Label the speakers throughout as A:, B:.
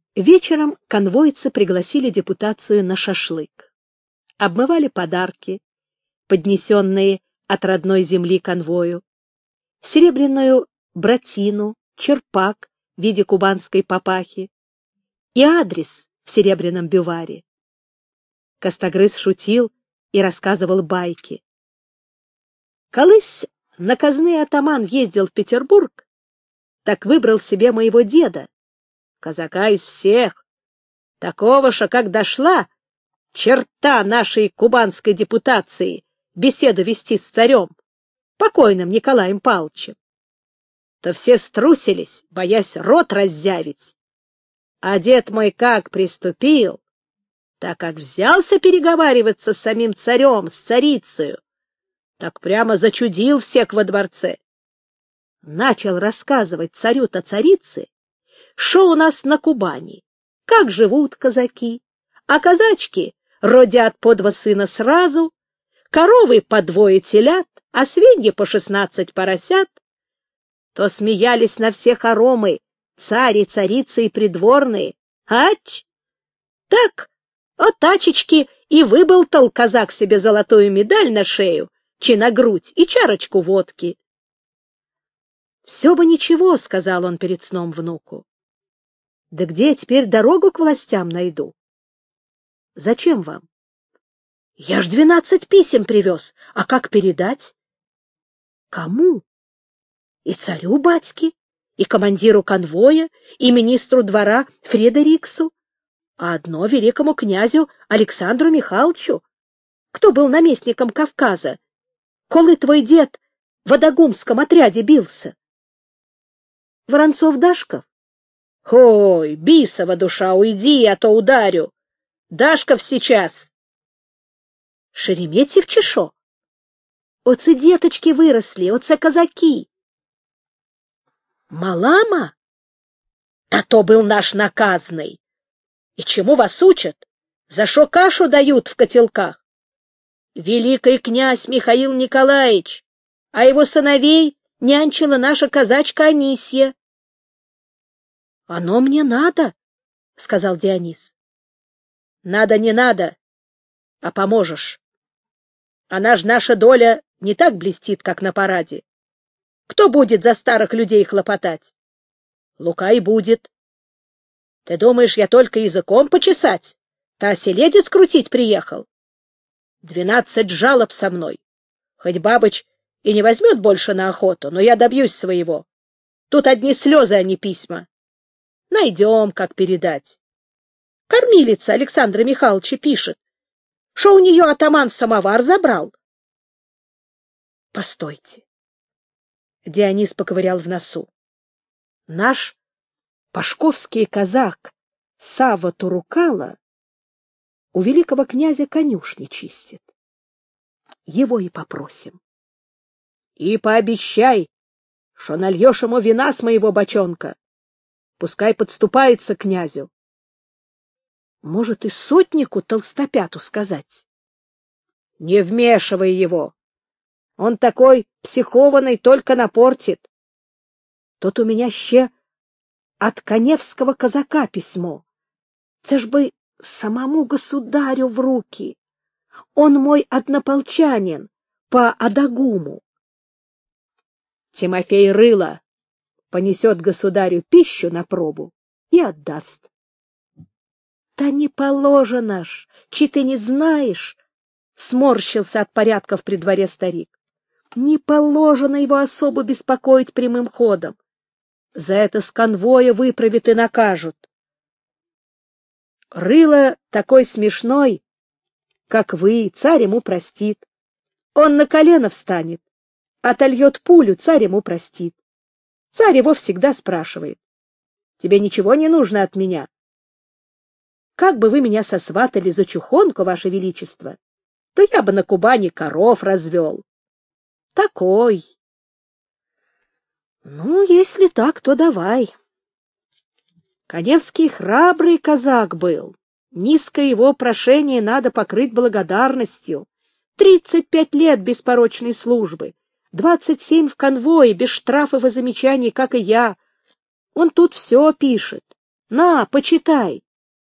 A: Вечером конвойцы пригласили депутацию на шашлык. Обмывали подарки, поднесенные от родной земли конвою, серебряную братину, черпак в виде кубанской папахи и адрес в серебряном бюваре. Костогрыз шутил и рассказывал байки. Колысь наказный атаман ездил в Петербург, так выбрал себе моего деда, казака из всех, такого же, как дошла черта нашей кубанской депутации беседу вести с царем, покойным Николаем Павловичем, то все струсились, боясь рот раззявить. А дед мой как приступил, так как взялся переговариваться с самим царем, с царицею, так прямо зачудил всех во дворце. Начал рассказывать царю-то царице, что у нас на Кубани, как живут казаки, а казачки родят по 2 сына сразу, коровы по 2 телят, а свиньи по 16 поросят. То смеялись на все хоромы, цари, царицы и придворные. Ач! Так, от тачечки и выболтал казак себе золотую медаль на шею, чи на грудь и чарочку водки. — Все бы ничего, — сказал он перед сном внуку. — Да где я теперь дорогу к властям найду? — Зачем вам? — Я ж 12 писем привез, а как передать? — Кому? — И царю батьке, и командиру конвоя, и министру двора Фредериксу, а одно великому князю Александру Михайловичу, кто был наместником Кавказа, колы твой дед в Адагумском отряде бился. Воронцов-Дашков? Ой, бисова душа, уйди, а то ударю. Дашков сейчас. Шереметьев чешо? Оце деточки выросли, оце казаки. Малама? Та то был наш наказный. И чему вас учат? За шо кашу дают в котелках? Великий князь Михаил Николаевич, а его сыновей нянчила наша казачка Анисья. — Оно мне надо, — сказал Дионис. — Надо не надо, а поможешь. Она ж наша доля не так блестит, как на параде. Кто будет за старых людей хлопотать? Лука и будет. Ты думаешь, я только языком почесать? Та оселедец крутить приехал? 12 жалоб со мной. Хоть Бабыч и не возьмет больше на охоту, но я добьюсь своего. Тут одни слезы, а не письма. Найдем, как передать. Кормилица Александра Михайловича пишет, что у нее атаман самовар забрал. Постойте. Дионис поковырял в носу. Наш пашковский казак Савва Турукала у великого князя конюшни чистит. Его и попросим. И пообещай, что нальешь ему вина с моего бочонка. Пускай подступается к князю. Может, и сотнику толстопяту сказать? Не вмешивай его. Он такой психованный, только напортит. Тут у меня ще от каневского казака письмо. Це ж бы самому государю в руки. Он мой однополчанин по Адагуму. Тимофей Рыло понесет государю пищу на пробу и отдаст. — Да не положено ж, чи ты не знаешь, — сморщился от порядков при дворе старик. — Не положено его особо беспокоить прямым ходом. За это с конвоя выправят и накажут. Рыло такой смешной, как вы, царь ему простит. Он на колено встанет, отольет пулю, царь ему простит. Царь его всегда спрашивает: тебе ничего не нужно от меня? Как бы вы меня сосватали за чухонку, ваше величество, то я бы на Кубани коров развел. Такой. Ну, если так, то давай. Каневский храбрый казак был. Низкое его прошение надо покрыть благодарностью. 35 лет беспорочной службы, 27 в конвое, без штрафов и замечаний, как и я. Он тут все пишет. На, почитай.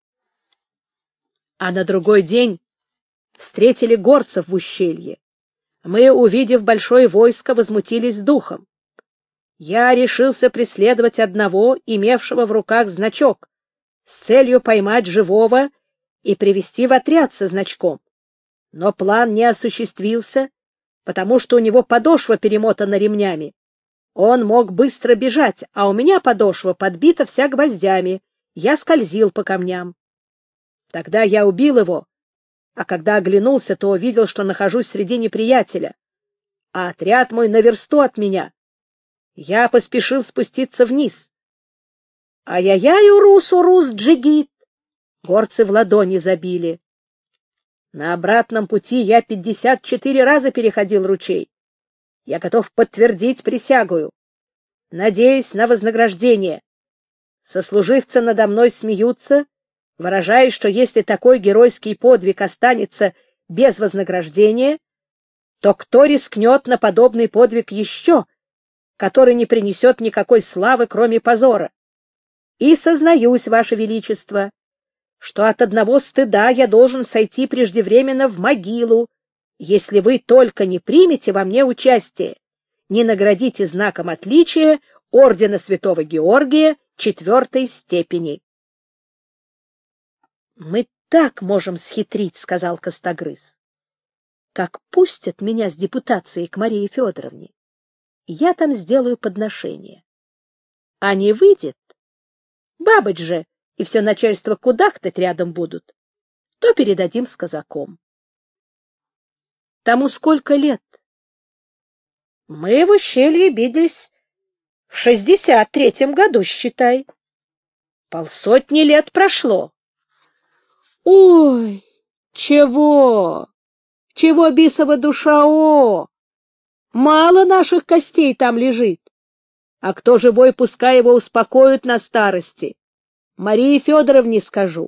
A: А на другой день встретили горцев в ущелье. Мы, увидев большое войско, возмутились духом. Я решился преследовать одного, имевшего в руках значок, с целью поймать живого и привести в отряд со значком. Но план не осуществился, потому что у него подошва перемотана ремнями. Он мог быстро бежать, а у меня подошва подбита вся гвоздями. Я скользил по камням. Тогда я убил его, а когда оглянулся, то увидел, что нахожусь среди неприятеля, а отряд мой на версту от меня. Я поспешил спуститься вниз. Ай-яй-яй, урус, джигит! Горцы в ладони забили. На обратном пути я 54 раза переходил ручей. Я готов подтвердить присягую. Надеюсь на вознаграждение. Сослуживцы надо мной смеются, выражая, что если такой геройский подвиг останется без вознаграждения, то кто рискнет на подобный подвиг еще, который не принесет никакой славы, кроме позора? И сознаюсь, Ваше Величество, что от одного стыда я должен сойти преждевременно в могилу, если вы только не примете во мне участие, не наградите знаком отличия ордена Святого Георгия 4-й степени. — Мы так можем схитрить, — сказал Костогрыз. — Как пустят меня с депутацией к Марии Федоровне, я там сделаю подношение. А не выйдет, бабыть же и все начальство кудахтать рядом будут, то передадим с казаком. Тому сколько лет? Мы в ущелье бились в 63-м году, считай. 50 лет прошло. Ой, чего? Чего бисова душа, о? Мало наших костей там лежит. А кто живой, пускай его успокоят на старости. Марии Федоровне скажу.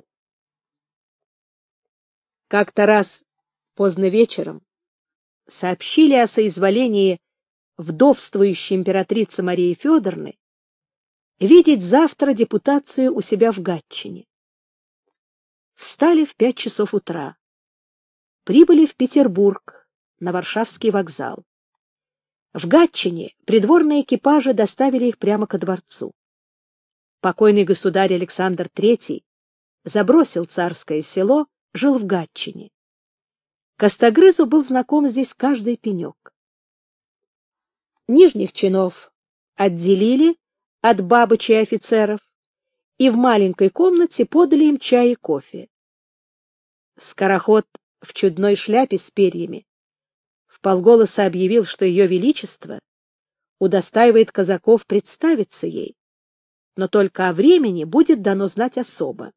A: Как-то раз поздно вечером сообщили о соизволении вдовствующей императрицы Марии Федоровны видеть завтра депутацию у себя в Гатчине. Встали в 5 часов утра. Прибыли в Петербург, на Варшавский вокзал. В Гатчине придворные экипажи доставили их прямо ко дворцу. Покойный государь Александр III забросил царское село, жил в Гатчине. Костогрызу был знаком здесь каждый пенек. Нижних чинов отделили от бабычей и офицеров, и в маленькой комнате подали им чай и кофе. Скороход в чудной шляпе с перьями вполголоса объявил, что ее величество удостаивает казаков представиться ей, но только о времени будет дано знать особо.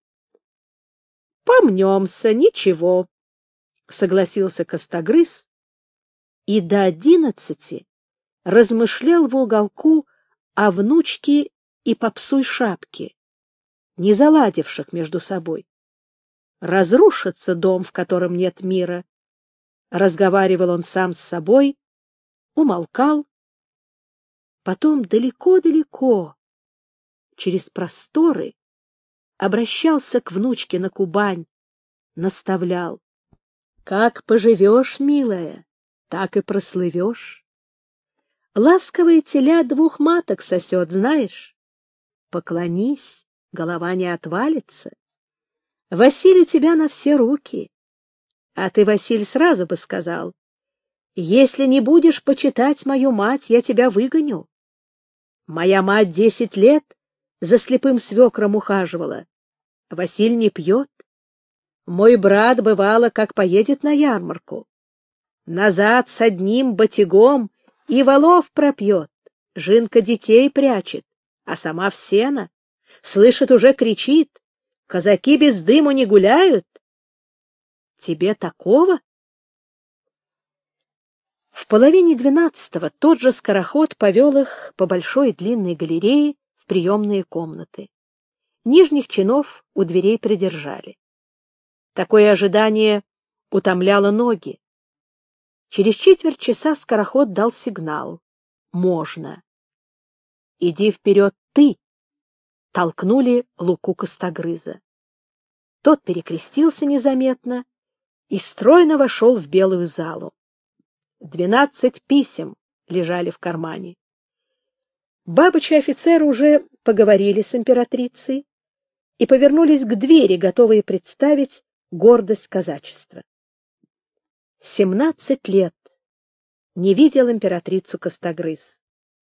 A: — Помнемся, ничего, — согласился Костогрыз, и до 11 размышлял в уголку о внучке и попсуй шапке, не заладивших между собой. Разрушится дом, в котором нет мира. Разговаривал он сам с собой, умолкал. Потом далеко-далеко, через просторы, обращался к внучке на Кубань, наставлял. Как поживешь, милая, так и прослывешь. Ласковые теля 2 маток сосет, знаешь? Поклонись, голова не отвалится. Василь у тебя на все руки. А ты, Василь, сразу бы сказал: если не будешь почитать мою мать, я тебя выгоню. Моя мать 10 лет за слепым свекром ухаживала. Василь не пьет. Мой брат, бывало, как поедет на ярмарку. Назад с одним батягом и валов пропьет. Жинка детей прячет, а сама в сено. Слышит, уже кричит: казаки без дыму не гуляют. Тебе такого? В половине 12 тот же скороход повел их по большой длинной галерее в приемные комнаты. Нижних чинов у дверей придержали. Такое ожидание утомляло ноги. Через четверть часа скороход дал сигнал: можно. Иди вперед ты. толкнули Луку Костогрыза. Тот перекрестился незаметно и стройно вошел в белую залу. 12 писем лежали в кармане. Бабыч и офицеры уже поговорили с императрицей и повернулись к двери, готовые представить гордость казачества. 17 лет не видел императрицу Костогрыз.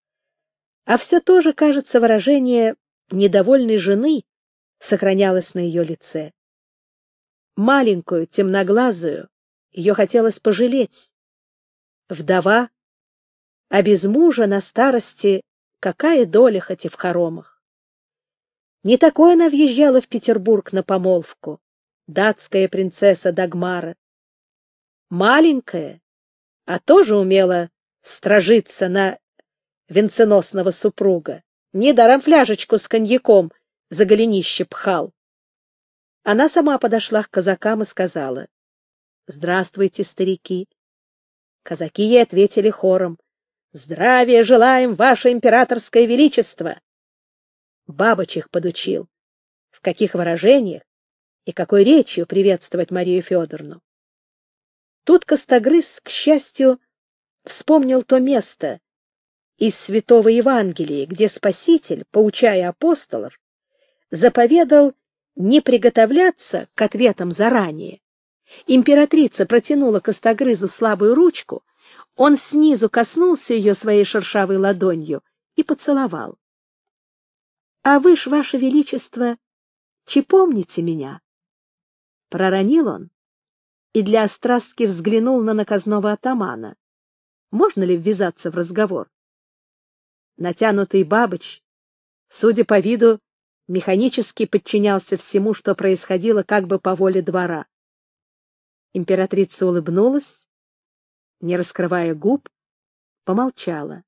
A: А все то же, кажется, выражение недовольной жены сохранялось на ее лице. Маленькую, темноглазую, ее хотелось пожалеть. Вдова, а без мужа на старости какая доля хоть и в хоромах. Не такой она въезжала в Петербург на помолвку, датская принцесса Дагмара. Маленькая, а тоже умела стражиться на венценосного супруга. Недаром фляжечку с коньяком за голенище пхал. Она сама подошла к казакам и сказала: «Здравствуйте, старики». Казаки ей ответили хором: «Здравия желаем, ваше императорское величество!» Бабыч их подучил, в каких выражениях и какой речью приветствовать Марию Федоровну. Тут Костогрыз, к счастью, вспомнил то место из Святого Евангелия, где Спаситель, поучая апостолов, заповедал не приготовляться к ответам заранее. Императрица протянула Костогрызу слабую ручку, он снизу коснулся ее своей шершавой ладонью и поцеловал. — А вы ж, ваше величество, чи помните меня? Проронил он и для острастки взглянул на наказного атамана. Можно ли ввязаться в разговор? Натянутый Бабыч, судя по виду, механически подчинялся всему, что происходило как бы по воле двора. Императрица улыбнулась, не раскрывая губ, помолчала.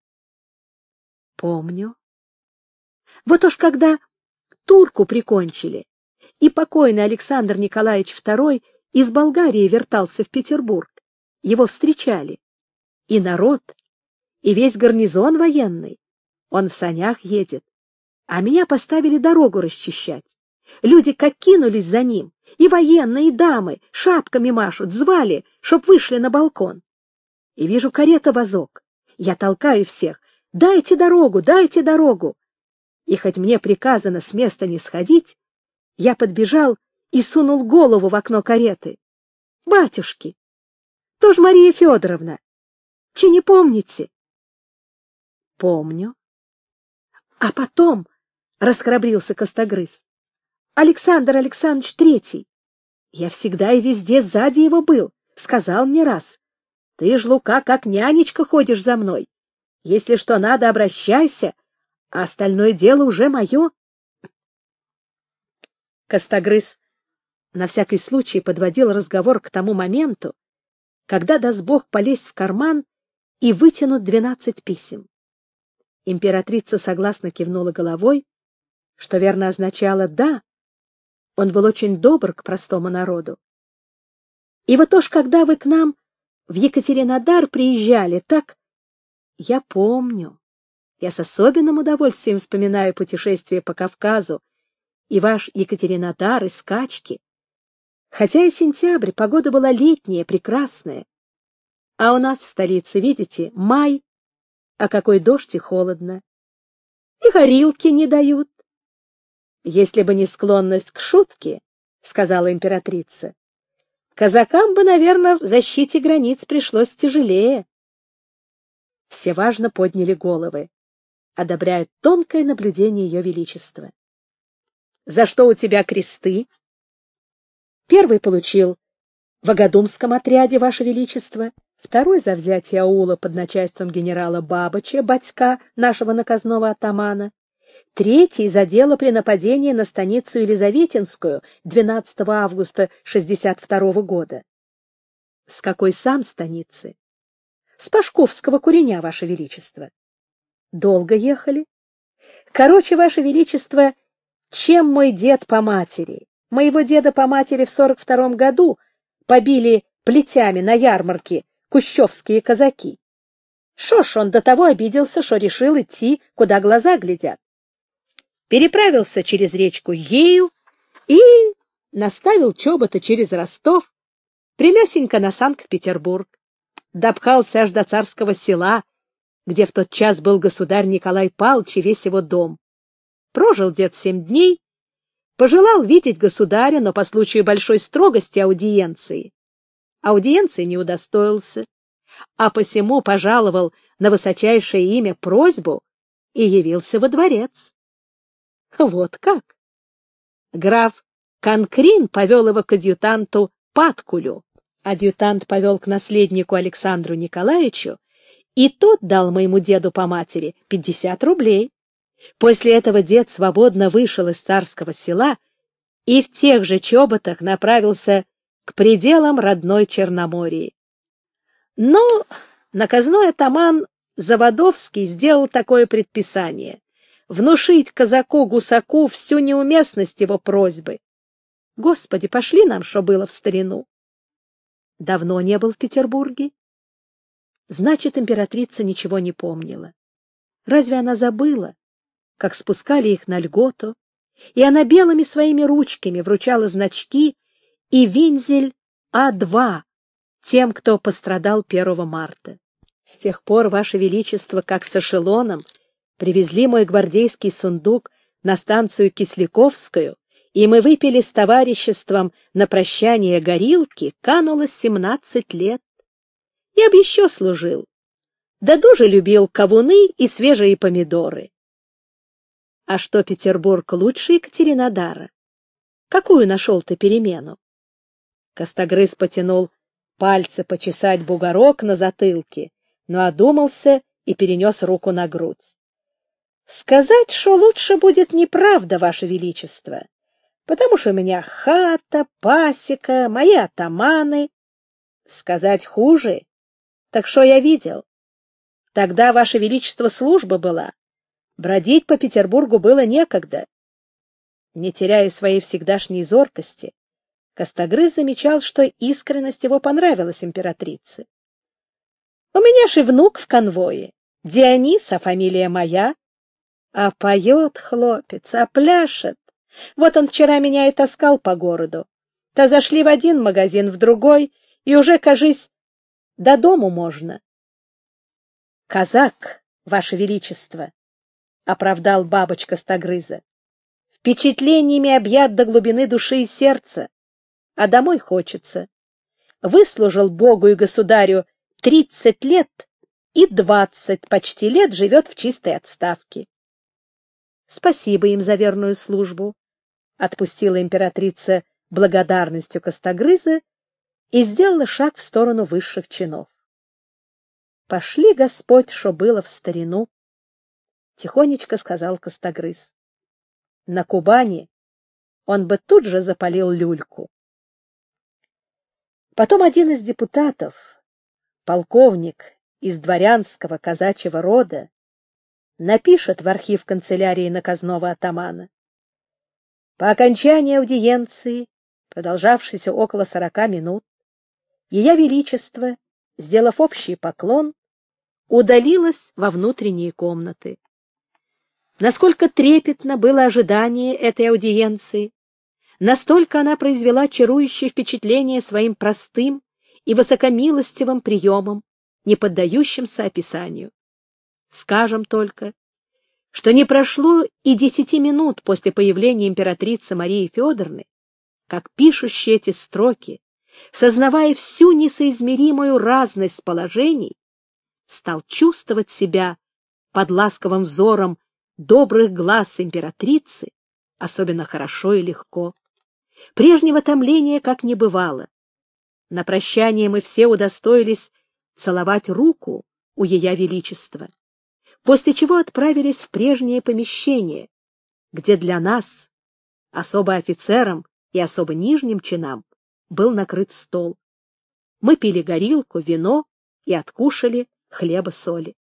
A: — Помню. Вот уж когда турку прикончили, и покойный Александр Николаевич II из Болгарии вертался в Петербург, его встречали. И народ, и весь гарнизон военный. Он в санях едет, а меня поставили дорогу расчищать. Люди как кинулись за ним, и военные, и дамы шапками машут, звали, чтоб вышли на балкон. И вижу карета-возок. Я толкаю всех: «Дайте дорогу, дайте дорогу!» И хоть мне приказано с места не сходить, я подбежал и сунул голову в окно кареты. «Батюшки! То ж Мария Федоровна! Чи не помните?» «Помню». А потом расхрабрился Костогрыз: «Александр Александрович III. Я всегда и везде сзади его был. Сказал мне раз: ты ж, Лука, как нянечка ходишь за мной. Если что надо, обращайся, а остальное дело уже мое». Костогрыз на всякий случай подводил разговор к тому моменту, когда даст Бог полезть в карман и вытянуть 12 писем. Императрица согласно кивнула головой, что верно означало «да». Он был очень добр к простому народу. И вот уж когда вы к нам в Екатеринодар приезжали, так... Я помню. Я с особенным удовольствием вспоминаю путешествие по Кавказу и ваш Екатеринодар, и скачки. Хотя и сентябрь, погода была летняя, прекрасная. А у нас в столице, видите, май, а какой дождь и холодно. И горилки не дают. Если бы не склонность к шутке, — сказала императрица, — казакам бы, наверное, в защите границ пришлось тяжелее. Все важно подняли головы, одобряя тонкое наблюдение ее величества. — За что у тебя кресты? — Первый получил в Агадумском отряде, ваше величество, второй за взятие аула под начальством генерала Бабыча, батька нашего наказного атамана, третий за дело при нападении на станицу Елизаветинскую 12 августа 62 года. — С какой сам станицы? — С Пашковского Куреня, ваше величество. — Долго ехали? — Короче, ваше величество, чем мой дед по матери? Моего деда по матери в 42 году побили плетями на ярмарке кущевские казаки. Шо ж он до того обиделся, что решил идти, куда глаза глядят. переправился через речку Ею и наставил чобота через Ростов, прямесенько на Санкт-Петербург, допхался аж до Царского Села, где в тот час был государь Николай Павлович и весь его дом. Прожил дед 7 дней, пожелал видеть государя, но по случаю большой строгости аудиенции не удостоился, а посему пожаловал на высочайшее имя просьбу и явился во дворец. Вот как! Граф Конкрин повел его к адъютанту Паткулю. Адъютант повел к наследнику Александру Николаевичу, и тот дал моему деду по матери 50 рублей. После этого дед свободно вышел из Царского Села и в тех же чоботах направился к пределам родной Черномории. Но наказной атаман Заводовский сделал такое предписание — внушить казаку-гусаку всю неуместность его просьбы. Господи, пошли нам, что было в старину. Давно не был в Петербурге? Значит, императрица ничего не помнила. Разве она забыла, как спускали их на льготу, и она белыми своими ручками вручала значки и вензель А2 тем, кто пострадал 1 марта? С тех пор, Ваше Величество, как с эшелоном, привезли мой гвардейский сундук на станцию Кисляковскую, и мы выпили с товариществом на прощание горилки, кануло 17 лет. Я б еще служил, да дуже любил кавуны и свежие помидоры. А что, Петербург лучше Екатеринодара? Какую нашел ты перемену? Костогрыз потянул пальцы почесать бугорок на затылке, но одумался и перенес руку на грудь. Сказать, что лучше будет неправда, Ваше Величество, потому что у меня хата, пасека, мои атаманы. Сказать хуже, так что я видел? Тогда, Ваше Величество, служба была. Бродить по Петербургу было некогда. Не теряя своей всегдашней зоркости, Костогрыз замечал, что искренность его понравилась императрице. У меня же внук в конвое, Дионис, а фамилия моя. А поет хлопец, а пляшет. Вот он вчера меня и таскал по городу. То зашли в один магазин, в другой, и уже, кажись, до дому можно. — Казак, Ваше Величество, — оправдал бабочка Костогрыза, — впечатлениями объят до глубины души и сердца, а домой хочется. Выслужил Богу и государю 30 лет и 20 почти лет живет в чистой отставке. — Спасибо им за верную службу, — отпустила императрица благодарностью Костогрыза и сделала шаг в сторону высших чинов. — Пошли, Господь, шо было в старину, — тихонечко сказал Костогрыз. На Кубани он бы тут же запалил люльку. Потом один из депутатов, полковник из дворянского казачьего рода, напишет в архив канцелярии наказного атамана: по окончании аудиенции, продолжавшейся около 40 минут, Ее Величество, сделав общий поклон, удалилось во внутренние комнаты. Насколько трепетно было ожидание этой аудиенции, настолько она произвела чарующее впечатление своим простым и высокомилостивым приемом, не поддающимся описанию. Скажем только, что не прошло и 10 минут после появления императрицы Марии Федоровны, как пишущий эти строки, сознавая всю несоизмеримую разность положений, стал чувствовать себя под ласковым взором добрых глаз императрицы особенно хорошо и легко. Прежнего томления как не бывало. На прощание мы все удостоились целовать руку у Ее Величества, после чего отправились в прежнее помещение, где для нас, особо офицерам и особо нижним чинам, был накрыт стол. Мы пили горилку, вино и откушали хлеба-соли.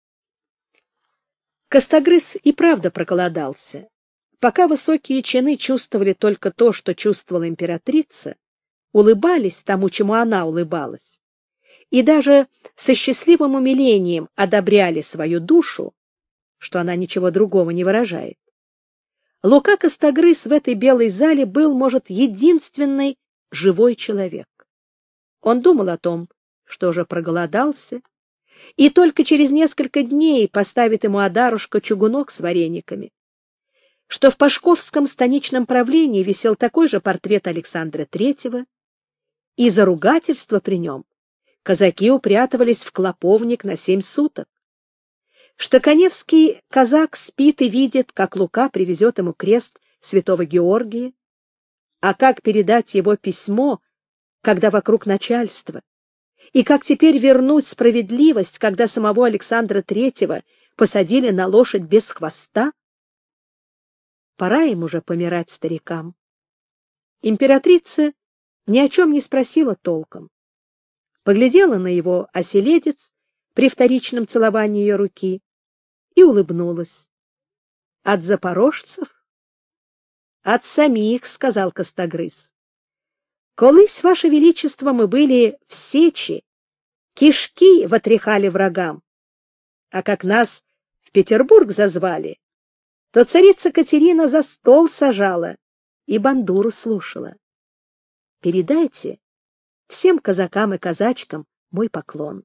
A: Костогрыз и правда проголодался. Пока высокие чины чувствовали только то, что чувствовала императрица, улыбались тому, чему она улыбалась, и даже со счастливым умилением одобряли свою душу, что она ничего другого не выражает, Лука Костогрыз в этой белой зале был, может, единственный живой человек. Он думал о том, что уже проголодался, и только через несколько дней поставит ему Адарушка чугунок с варениками, что в Пашковском станичном правлении висел такой же портрет Александра Третьего, и за ругательство при нем казаки упрятывались в клоповник на 7 суток, что каневский казак спит и видит, как Лука привезет ему крест святого Георгия, а как передать его письмо, когда вокруг начальство, и как теперь вернуть справедливость, когда самого Александра Третьего посадили на лошадь без хвоста. Пора им уже помирать старикам. Императрица ни о чем не спросила толком. Поглядела на его оселедец при вторичном целовании ее руки и улыбнулась. — От запорожцев? — От самих, — сказал Костогрыз. — Колись, Ваше Величество, мы были в сечи, кишки вотряхали врагам, а как нас в Петербург зазвали, то царица Катерина за стол сажала и бандуру слушала. Передайте всем казакам и казачкам мой поклон.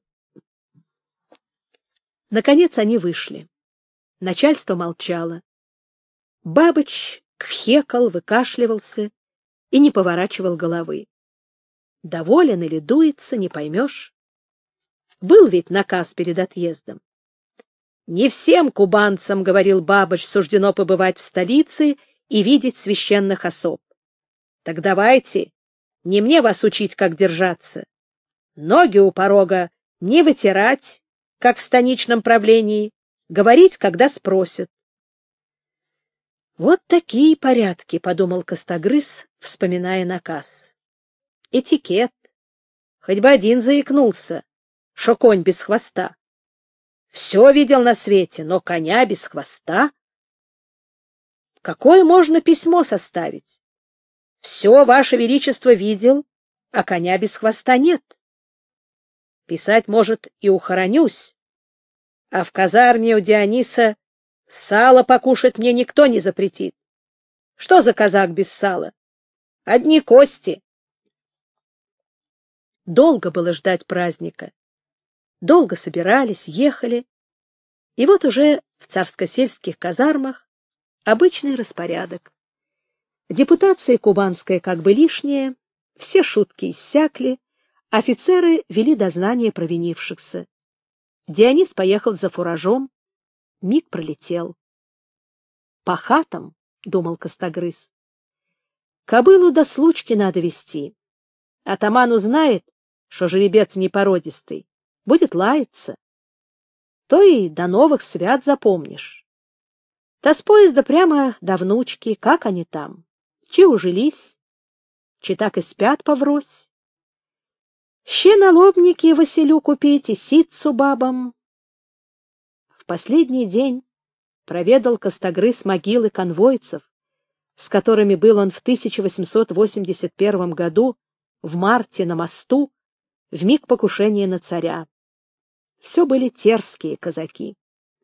A: Наконец они вышли. Начальство молчало. Бабыч кхекал, выкашливался и не поворачивал головы. Доволен или дуется, не поймешь. Был ведь наказ перед отъездом. Не всем кубанцам, говорил Бабыч, суждено побывать в столице и видеть священных особ. Так давайте, не мне вас учить, как держаться. Ноги у порога не вытирать, как в станичном правлении, говорить, когда спросят. Вот такие порядки, — подумал Костогрыз, вспоминая наказ. Этикет. Хоть бы один заикнулся, шо конь без хвоста. Все видел на свете, но коня без хвоста? Какое можно письмо составить? Все, Ваше Величество, видел, а коня без хвоста нет. Писать, может, и ухоронюсь, а в казарме у Диониса сало покушать мне никто не запретит. Что за казак без сала? Одни кости. Долго было ждать праздника. Долго собирались, ехали. И вот уже в царско-сельских казармах обычный распорядок. Депутация кубанская как бы лишняя, все шутки иссякли, офицеры вели дознание провинившихся. Дионис поехал за фуражом, миг пролетел. По хатам, — думал Костогрыз, — кобылу до случки надо вести. Атаман узнает, что жеребец непородистый, будет лаяться. То и до новых свят запомнишь. Та с поезда прямо до внучки, как они там, чи ужились, чи так и спят поврось. Ще налобники Василю купить и ситцу бабам. В последний день проведал Костогрыз могилы конвойцев, с которыми был он в 1881 году в марте на мосту вмиг покушения на царя. Все были терские казаки.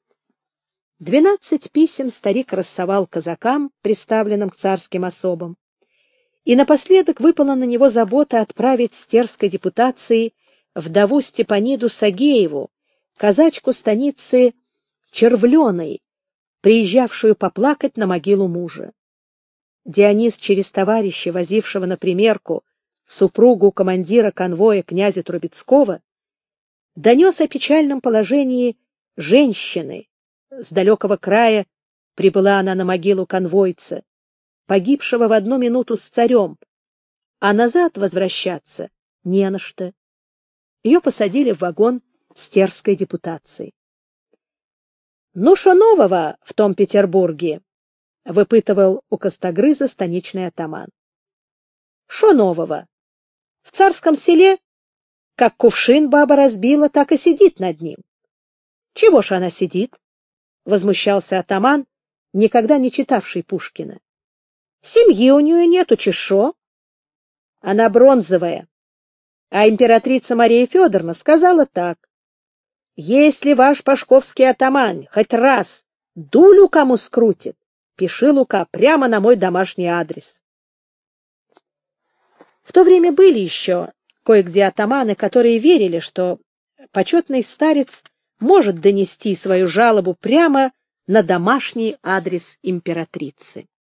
A: 12 писем старик рассовал казакам, приставленным к царским особам, и напоследок выпала на него забота отправить с терской депутацией вдову Степаниду Сагееву, казачку станицы Червленой, приезжавшую поплакать на могилу мужа. Дионис через товарища, возившего на примерку супругу командира конвоя князя Трубецкого, донес о печальном положении женщины. С далекого края прибыла она на могилу конвойца, погибшего в одну минуту с царем, а назад возвращаться не на что. Ее посадили в вагон с терской депутацией. — Ну, шо нового в том Петербурге? — выпытывал у Костогрыза станичный атаман. — Шо нового? В царском селе, как кувшин баба разбила, так и сидит над ним. — Чего ж она сидит? — возмущался атаман, никогда не читавший Пушкина. — Семьи у нее нету, чешо. Она бронзовая. А императрица Мария Федоровна сказала так: если ваш пашковский атаман хоть раз дулю кому скрутит, Пиши, Лука, прямо на мой домашний адрес. В то время были еще кое-где атаманы, которые верили, что почетный старец может донести свою жалобу прямо на домашний адрес императрицы.